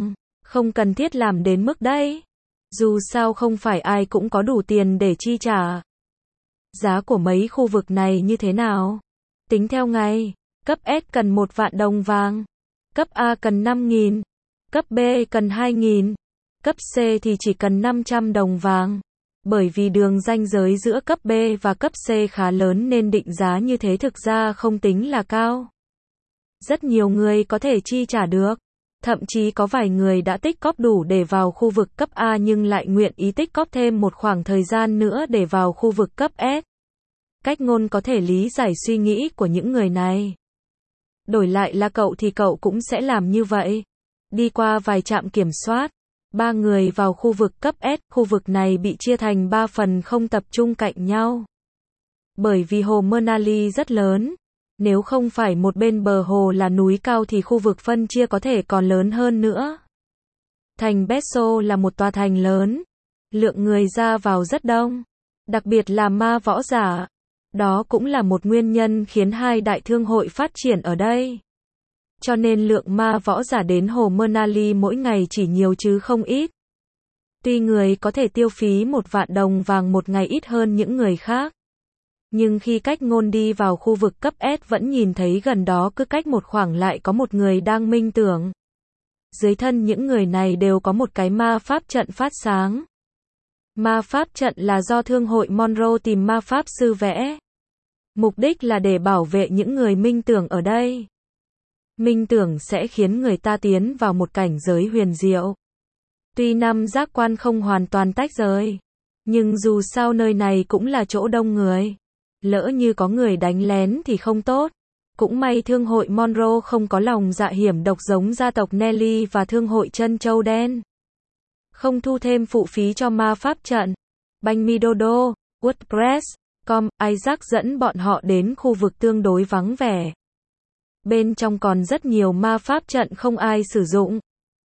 Không cần thiết làm đến mức đấy. Dù sao không phải ai cũng có đủ tiền để chi trả. Giá của mấy khu vực này như thế nào? Tính theo ngày. Cấp S cần 1 vạn đồng vàng. Cấp A cần 5.000. Cấp B cần 2.000. Cấp C thì chỉ cần 500 đồng vàng. Bởi vì đường ranh giới giữa cấp B và cấp C khá lớn nên định giá như thế thực ra không tính là cao. Rất nhiều người có thể chi trả được. Thậm chí có vài người đã tích cóp đủ để vào khu vực cấp A nhưng lại nguyện ý tích cóp thêm một khoảng thời gian nữa để vào khu vực cấp S. Cách ngôn có thể lý giải suy nghĩ của những người này. Đổi lại là cậu thì cậu cũng sẽ làm như vậy. Đi qua vài trạm kiểm soát. 3 người vào khu vực cấp S, khu vực này bị chia thành 3 phần không tập trung cạnh nhau. Bởi vì hồ Manali rất lớn. Nếu không phải một bên bờ hồ là núi cao thì khu vực phân chia có thể còn lớn hơn nữa. Thành Besso là một tòa thành lớn. Lượng người ra vào rất đông. Đặc biệt là ma võ giả. Đó cũng là một nguyên nhân khiến hai đại thương hội phát triển ở đây. Cho nên lượng ma võ giả đến hồ Manali mỗi ngày chỉ nhiều chứ không ít. Tuy người có thể tiêu phí 1 vạn đồng vàng một ngày ít hơn những người khác. Nhưng khi cách ngôn đi vào khu vực cấp S vẫn nhìn thấy gần đó cứ cách một khoảng lại có một người đang minh tưởng. Dưới thân những người này đều có một cái ma pháp trận phát sáng. Ma pháp trận là do thương hội Monroe tìm ma pháp sư vẽ. Mục đích là để bảo vệ những người minh tưởng ở đây. Minh tưởng sẽ khiến người ta tiến vào một cảnh giới huyền diệu. Tuy năm giác quan không hoàn toàn tách rời, nhưng dù sao nơi này cũng là chỗ đông người. Lỡ như có người đánh lén thì không tốt. Cũng may thương hội Monroe không có lòng dạ hiểm độc giống gia tộc Nelly và thương hội chân châu đen. Không thu thêm phụ phí cho ma pháp trận. Banh Midodo, WordPress.com, Isaac dẫn bọn họ đến khu vực tương đối vắng vẻ. Bên trong còn rất nhiều ma pháp trận không ai sử dụng.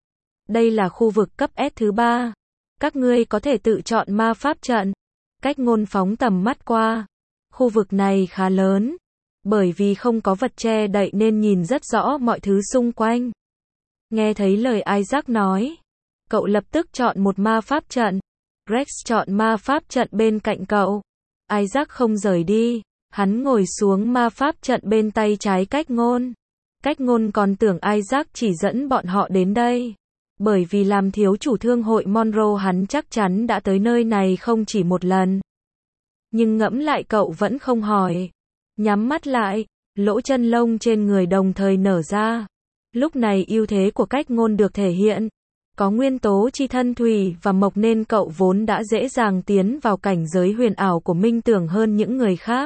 Đây là khu vực cấp S thứ 3. Các ngươi có thể tự chọn ma pháp trận. Cách ngôn phóng tầm mắt qua. Khu vực này khá lớn. Bởi vì không có vật che đậy nên nhìn rất rõ mọi thứ xung quanh. Nghe thấy lời Isaac nói. Cậu lập tức chọn một ma pháp trận. Rex chọn ma pháp trận bên cạnh cậu. Isaac không rời đi. Hắn ngồi xuống ma pháp trận bên tay trái cách ngôn. Cách ngôn còn tưởng Isaac chỉ dẫn bọn họ đến đây. Bởi vì làm thiếu chủ thương hội Monroe hắn chắc chắn đã tới nơi này không chỉ một lần. Nhưng ngẫm lại cậu vẫn không hỏi. Nhắm mắt lại, lỗ chân lông trên người đồng thời nở ra. Lúc này ưu thế của cách ngôn được thể hiện. Có nguyên tố chi thân thủy và mộc nên cậu vốn đã dễ dàng tiến vào cảnh giới huyền ảo của minh tưởng hơn những người khác.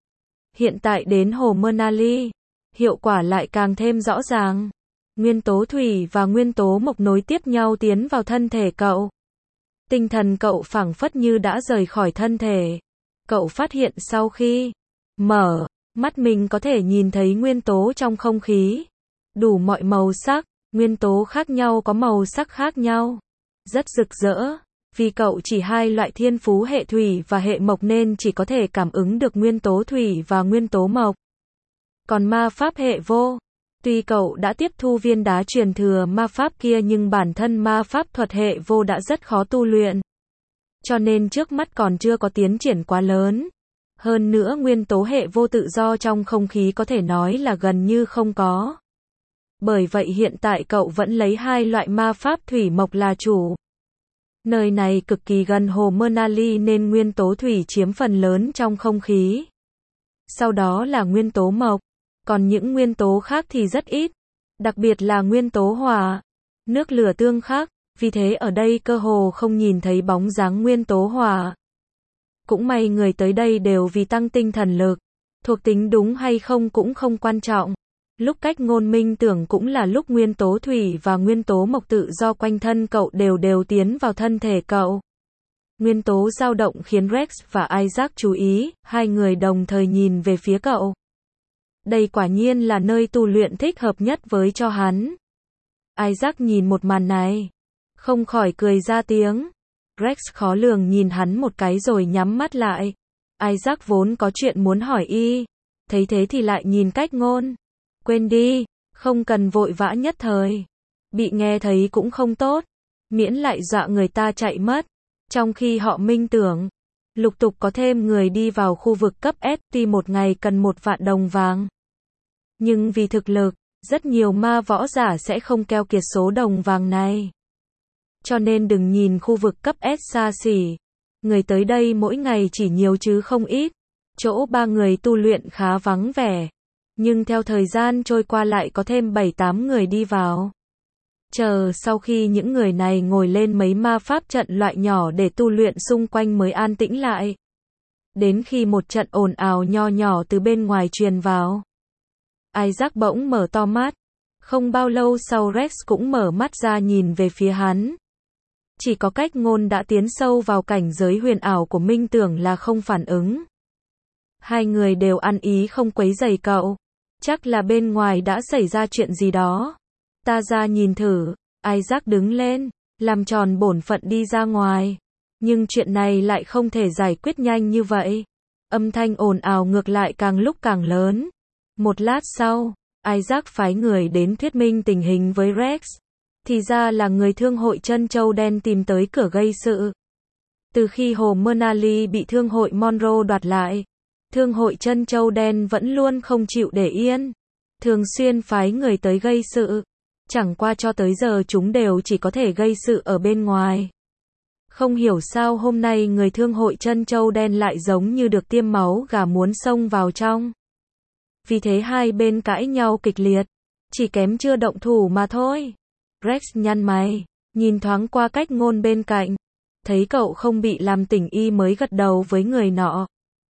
Hiện tại đến hồ Manali, hiệu quả lại càng thêm rõ ràng. Nguyên tố thủy và nguyên tố mộc nối tiếp nhau tiến vào thân thể cậu. Tinh thần cậu phảng phất như đã rời khỏi thân thể. Cậu phát hiện sau khi mở mắt mình có thể nhìn thấy nguyên tố trong không khí. Đủ mọi màu sắc, nguyên tố khác nhau có màu sắc khác nhau. Rất rực rỡ. Vì cậu chỉ hai loại thiên phú hệ thủy và hệ mộc nên chỉ có thể cảm ứng được nguyên tố thủy và nguyên tố mộc. Còn ma pháp hệ vô. Tuy cậu đã tiếp thu viên đá truyền thừa ma pháp kia nhưng bản thân ma pháp thuật hệ vô đã rất khó tu luyện. Cho nên trước mắt còn chưa có tiến triển quá lớn. Hơn nữa nguyên tố hệ vô tự do trong không khí có thể nói là gần như không có. Bởi vậy hiện tại cậu vẫn lấy hai loại ma pháp thủy mộc là chủ. Nơi này cực kỳ gần hồ Manali nên nguyên tố thủy chiếm phần lớn trong không khí. Sau đó là nguyên tố mộc. Còn những nguyên tố khác thì rất ít. Đặc biệt là nguyên tố hỏa. Nước lửa tương khắc. Vì thế ở đây cơ hồ không nhìn thấy bóng dáng nguyên tố hỏa. Cũng may người tới đây đều vì tăng tinh thần lực. Thuộc tính đúng hay không cũng không quan trọng. Lúc cách ngôn minh tưởng cũng là lúc nguyên tố thủy và nguyên tố mộc tự do quanh thân cậu đều tiến vào thân thể cậu. Nguyên tố dao động khiến Rex và Isaac chú ý, hai người đồng thời nhìn về phía cậu. Đây quả nhiên là nơi tu luyện thích hợp nhất với cho hắn. Isaac nhìn một màn này, không khỏi cười ra tiếng. Rex khó lường nhìn hắn một cái rồi nhắm mắt lại. Isaac vốn có chuyện muốn hỏi thấy thế thì lại nhìn cách ngôn. Quên đi, không cần vội vã nhất thời. bị nghe thấy cũng không tốt, miễn lại dọa người ta chạy mất. Trong khi họ minh tưởng, lục tục có thêm người đi vào khu vực cấp S, tuy một ngày cần 1 vạn đồng vàng. Nhưng vì thực lực, rất nhiều ma võ giả sẽ không keo kiệt số đồng vàng này. Cho nên đừng nhìn khu vực cấp S xa xỉ, người tới đây mỗi ngày chỉ nhiều chứ không ít. Chỗ 3 người tu luyện khá vắng vẻ, nhưng theo thời gian trôi qua lại có thêm 7-8 người đi vào. Chờ sau khi những người này ngồi lên mấy ma pháp trận loại nhỏ để tu luyện xung quanh mới an tĩnh lại. Đến khi một trận ồn ào nho nhỏ từ bên ngoài truyền vào, Isaac bỗng mở to mắt. Không bao lâu sau Rex cũng mở mắt ra nhìn về phía hắn. Chỉ có Cách Ngôn đã tiến sâu vào cảnh giới huyền ảo của minh tưởng là không phản ứng. Hai người đều ăn ý không quấy rầy cậu. Chắc là bên ngoài đã xảy ra chuyện gì đó. Ta ra nhìn thử. Isaac đứng lên, làm tròn bổn phận đi ra ngoài. Nhưng chuyện này lại không thể giải quyết nhanh như vậy. Âm thanh ồn ào ngược lại càng lúc càng lớn. Một lát sau, Isaac phái người đến thuyết minh tình hình với Rex. Thì ra là người thương hội Trân Châu Đen tìm tới cửa gây sự. Từ khi hồ Manali bị thương hội Monroe đoạt lại, thương hội Trân Châu Đen vẫn luôn không chịu để yên. Thường xuyên phái người tới gây sự. Chẳng qua cho tới giờ chúng đều chỉ có thể gây sự ở bên ngoài. Không hiểu sao hôm nay người thương hội Trân Châu Đen lại giống như được tiêm máu gà muốn xông vào trong. Vì thế hai bên cãi nhau kịch liệt. Chỉ kém chưa động thủ mà thôi. Rex nhăn mày, nhìn thoáng qua Cách Ngôn bên cạnh. Thấy cậu không bị làm tỉnh y mới gật đầu với người nọ.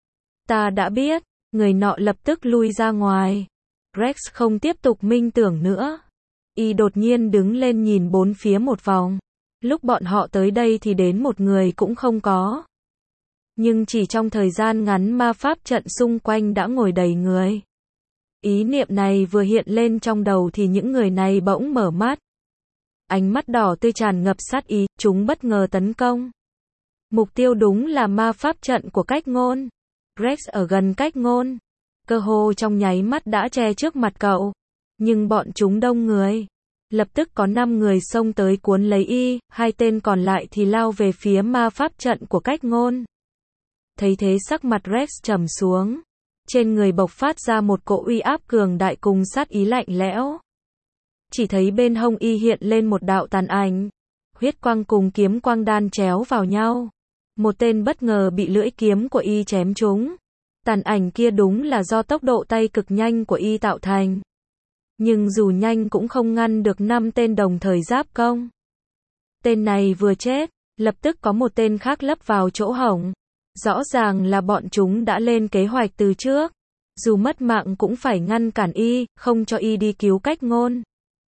Ta đã biết. Người nọ lập tức lui ra ngoài. Rex không tiếp tục minh tưởng nữa. Y đột nhiên đứng lên nhìn bốn phía một vòng. Lúc bọn họ tới đây thì đến một người cũng không có. Nhưng chỉ trong thời gian ngắn ma pháp trận xung quanh đã ngồi đầy người. Ý niệm này vừa hiện lên trong đầu thì những người này bỗng mở mắt. Ánh mắt đỏ tươi tràn ngập sát ý, chúng bất ngờ tấn công. Mục tiêu đúng là ma pháp trận của Cách Ngôn. Rex ở gần Cách Ngôn. Cơ hồ trong nháy mắt đã che trước mặt cậu. Nhưng bọn chúng đông người. Lập tức có 5 người xông tới cuốn lấy y, 2 tên còn lại thì lao về phía ma pháp trận của Cách Ngôn. Thấy thế sắc mặt Rex trầm xuống. Trên người bộc phát ra một cỗ uy áp cường đại cùng sát ý lạnh lẽo. Chỉ thấy bên hông y hiện lên một đạo tàn ảnh. Huyết quang cùng kiếm quang đan chéo vào nhau. Một tên bất ngờ bị lưỡi kiếm của y chém trúng. Tàn ảnh kia đúng là do tốc độ tay cực nhanh của y tạo thành. Nhưng dù nhanh cũng không ngăn được 5 tên đồng thời giáp công. Tên này vừa chết, lập tức có một tên khác lấp vào chỗ hổng. Rõ ràng là bọn chúng đã lên kế hoạch từ trước. Dù mất mạng cũng phải ngăn cản y, không cho y đi cứu Cách Ngôn.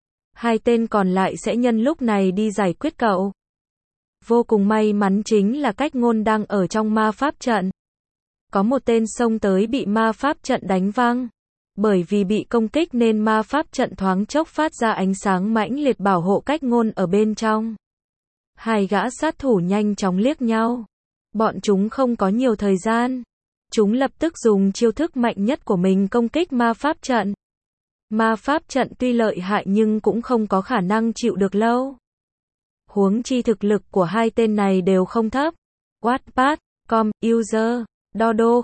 2 tên còn lại sẽ nhân lúc này đi giải quyết cậu. Vô cùng may mắn chính là Cách Ngôn đang ở trong ma pháp trận. Có một tên xông tới bị ma pháp trận đánh văng. Bởi vì bị công kích nên ma pháp trận thoáng chốc phát ra ánh sáng mãnh liệt bảo hộ Cách Ngôn ở bên trong. 2 gã sát thủ nhanh chóng liếc nhau. Bọn chúng không có nhiều thời gian. Chúng lập tức dùng chiêu thức mạnh nhất của mình công kích ma pháp trận. Ma pháp trận tuy lợi hại nhưng cũng không có khả năng chịu được lâu. Huống chi thực lực của 2 tên này đều không thấp. Wattpad.com, user, Dodo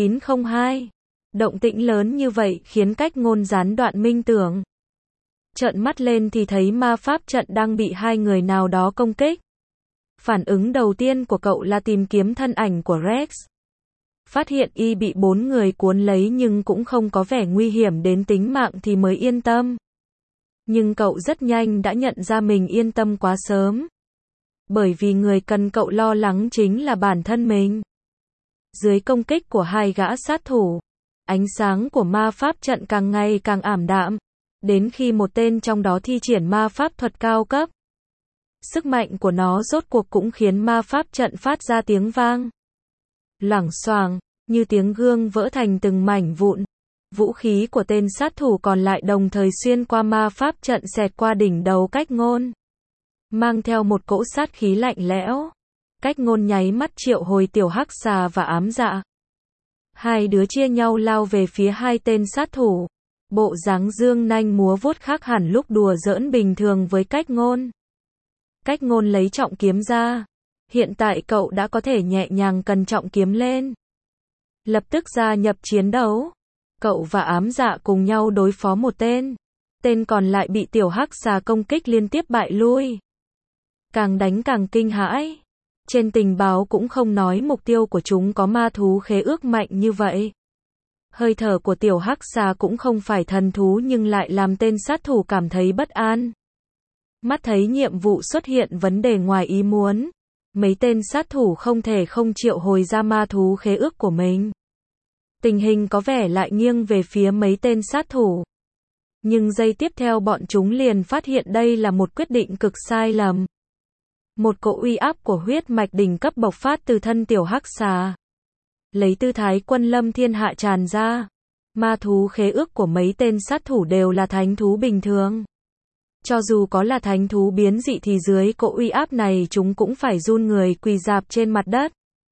0902. Động tĩnh lớn như vậy khiến Cách Ngôn gián đoạn minh tưởng. Trợn mắt lên thì thấy ma pháp trận đang bị 2 người nào đó công kích. Phản ứng đầu tiên của cậu là tìm kiếm thân ảnh của Rex. Phát hiện y bị 4 người cuốn lấy nhưng cũng không có vẻ nguy hiểm đến tính mạng thì mới yên tâm. Nhưng cậu rất nhanh đã nhận ra mình yên tâm quá sớm. Bởi vì người cần cậu lo lắng chính là bản thân mình. Dưới công kích của 2 gã sát thủ, ánh sáng của ma pháp trận càng ngày càng ảm đạm. Đến khi một tên trong đó thi triển ma pháp thuật cao cấp. Sức mạnh của nó rốt cuộc cũng khiến ma pháp trận phát ra tiếng vang. Loảng xoảng, như tiếng gương vỡ thành từng mảnh vụn. Vũ khí của tên sát thủ còn lại đồng thời xuyên qua ma pháp trận xẹt qua đỉnh đầu Cách Ngôn. Mang theo một cỗ sát khí lạnh lẽo. Cách Ngôn nháy mắt triệu hồi tiểu hắc xà và ám dạ. 2 đứa chia nhau lao về phía 2 tên sát thủ. Bộ dáng dương nanh múa vuốt khác hẳn lúc đùa giỡn bình thường với Cách Ngôn. Cách Ngôn lấy trọng kiếm ra. Hiện tại cậu đã có thể nhẹ nhàng cầm trọng kiếm lên. Lập tức gia nhập chiến đấu. Cậu và Ám Dạ cùng nhau đối phó một tên. Tên còn lại bị tiểu hắc xà công kích liên tiếp bại lui. Càng đánh càng kinh hãi. Trên tình báo cũng không nói mục tiêu của chúng có ma thú khế ước mạnh như vậy. Hơi thở của tiểu hắc xà cũng không phải thần thú nhưng lại làm tên sát thủ cảm thấy bất an. Mắt thấy nhiệm vụ xuất hiện vấn đề ngoài ý muốn. Mấy tên sát thủ không thể không triệu hồi ra ma thú khế ước của mình. Tình hình có vẻ lại nghiêng về phía mấy tên sát thủ. Nhưng giây tiếp theo bọn chúng liền phát hiện đây là một quyết định cực sai lầm. Một cỗ uy áp của huyết mạch đỉnh cấp bộc phát từ thân tiểu hắc xà. Lấy tư thái quân lâm thiên hạ tràn ra. Ma thú khế ước của mấy tên sát thủ đều là thánh thú bình thường. Cho dù có là thánh thú biến dị thì dưới cỗ uy áp này chúng cũng phải run người quỳ rạp trên mặt đất.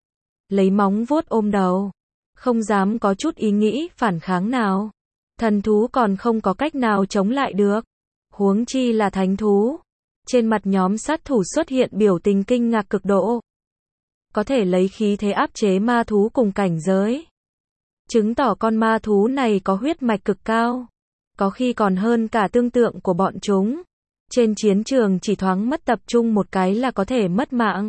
Lấy móng vuốt ôm đầu. Không dám có chút ý nghĩ phản kháng nào. Thần thú còn không có cách nào chống lại được. Huống chi là thánh thú. Trên mặt nhóm sát thủ xuất hiện biểu tình kinh ngạc cực độ. Có thể lấy khí thế áp chế ma thú cùng cảnh giới. Chứng tỏ con ma thú này có huyết mạch cực cao. Có khi còn hơn cả tương tượng của bọn chúng. Trên chiến trường chỉ thoáng mất tập trung một cái là có thể mất mạng.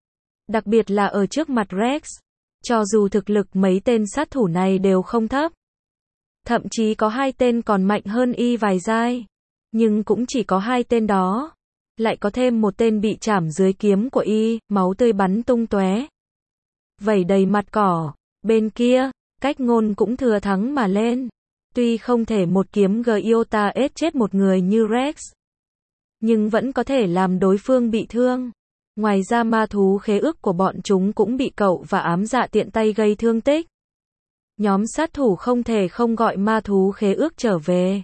Đặc biệt là ở trước mặt Rex. Cho dù thực lực mấy tên sát thủ này đều không thấp. Thậm chí có 2 tên còn mạnh hơn y vài giai. Nhưng cũng chỉ có 2 tên đó. Lại có thêm một tên bị chảm dưới kiếm của y, máu tươi bắn tung tóe. Vẩy đầy mặt cỏ. Bên kia, Cách Ngôn cũng thừa thắng mà lên. Tuy không thể một kiếm Giota chết một người như Rex. Nhưng vẫn có thể làm đối phương bị thương. Ngoài ra ma thú khế ước của bọn chúng cũng bị cậu và Ám Dạ tiện tay gây thương tích. Nhóm sát thủ không thể không gọi ma thú khế ước trở về.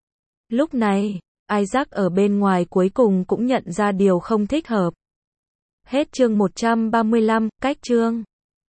Lúc này, Isaac ở bên ngoài cuối cùng cũng nhận ra điều không thích hợp. Hết chương 135, cách chương.